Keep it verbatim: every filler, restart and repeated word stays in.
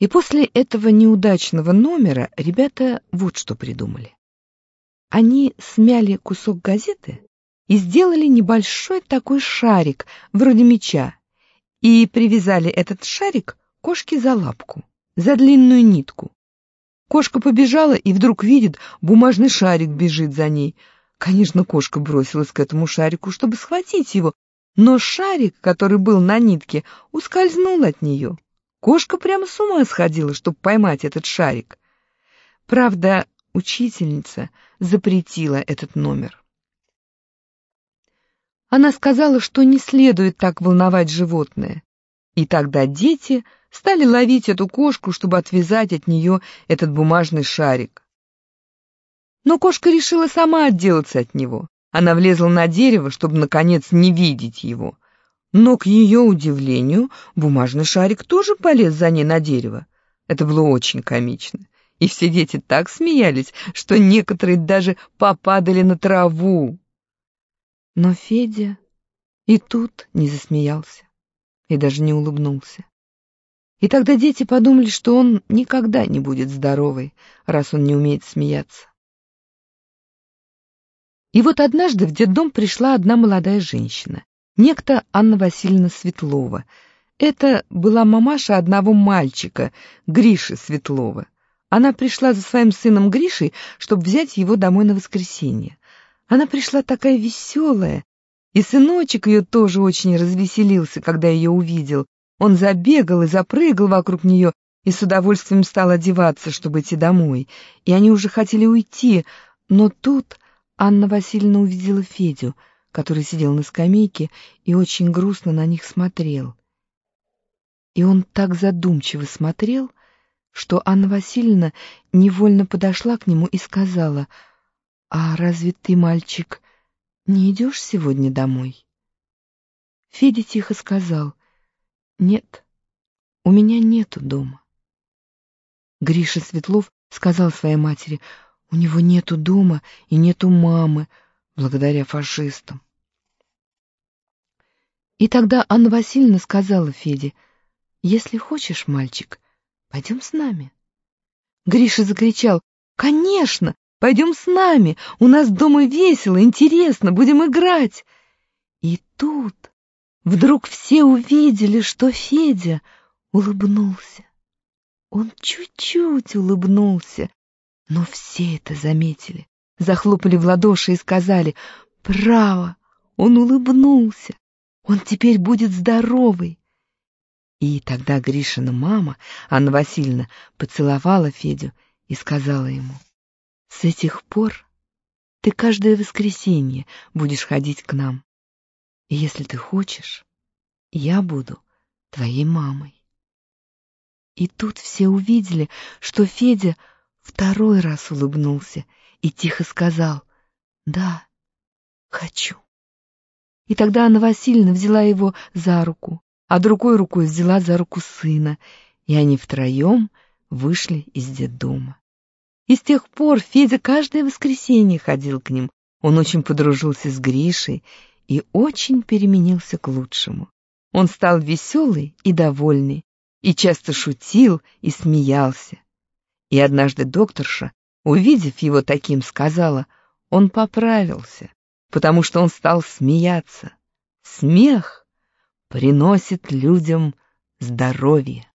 И после этого неудачного номера ребята вот что придумали. Они смяли кусок газеты и сделали небольшой такой шарик, вроде мяча, и привязали этот шарик кошке за лапку, за длинную нитку. Кошка побежала и вдруг видит, бумажный шарик бежит за ней. Конечно, кошка бросилась к этому шарику, чтобы схватить его, но шарик, который был на нитке, ускользнул от нее. Кошка прямо с ума сходила, чтобы поймать этот шарик. Правда, учительница запретила этот номер. Она сказала, что не следует так волновать животное. И тогда дети стали ловить эту кошку, чтобы отвязать от нее этот бумажный шарик. Но кошка решила сама отделаться от него. Она влезла на дерево, чтобы, наконец, не видеть его. Но, к ее удивлению, бумажный шарик тоже полез за ней на дерево. Это было очень комично. И все дети так смеялись, что некоторые даже попадали на траву. Но Федя и тут не засмеялся, и даже не улыбнулся. И тогда дети подумали, что он никогда не будет здоровый, раз он не умеет смеяться. И вот однажды в детдом пришла одна молодая женщина, некто Анна Васильевна Светлова. Это была мамаша одного мальчика, Гриши Светлова. Она пришла за своим сыном Гришей, чтобы взять его домой на воскресенье. Она пришла такая веселая, и сыночек ее тоже очень развеселился, когда ее увидел. Он забегал и запрыгал вокруг нее и с удовольствием стал одеваться, чтобы идти домой. И они уже хотели уйти, но тут Анна Васильевна увидела Федю, который сидел на скамейке и очень грустно на них смотрел. И он так задумчиво смотрел, что Анна Васильевна невольно подошла к нему и сказала: «А разве ты, мальчик, не идешь сегодня домой?» Федя тихо сказал: «Нет, у меня нету дома». Гриша Светлов сказал своей матери: «У него нету дома и нету мамы, благодаря фашистам». И тогда Анна Васильевна сказала Феде: «Если хочешь, мальчик, пойдем с нами». Гриша закричал: «Конечно, пойдем с нами, у нас дома весело, интересно, будем играть». И тут вдруг все увидели, что Федя улыбнулся. Он чуть-чуть улыбнулся, но все это заметили, захлопали в ладоши и сказали: «Право, он улыбнулся, он теперь будет здоровый». И тогда Гришина мама, Анна Васильевна, поцеловала Федю и сказала ему: «С этих пор ты каждое воскресенье будешь ходить к нам. И если ты хочешь, я буду твоей мамой». И тут все увидели, что Федя второй раз улыбнулся и тихо сказал: «Да, хочу». И тогда Анна Васильевна взяла его за руку, а другой рукой взяла за руку сына, и они втроем вышли из детдома. И с тех пор Федя каждое воскресенье ходил к ним. Он очень подружился с Гришей и очень переменился к лучшему. Он стал веселый и довольный, и часто шутил и смеялся. И однажды докторша, увидев его таким, сказала: он поправился, потому что он стал смеяться. Смех приносит людям здоровье.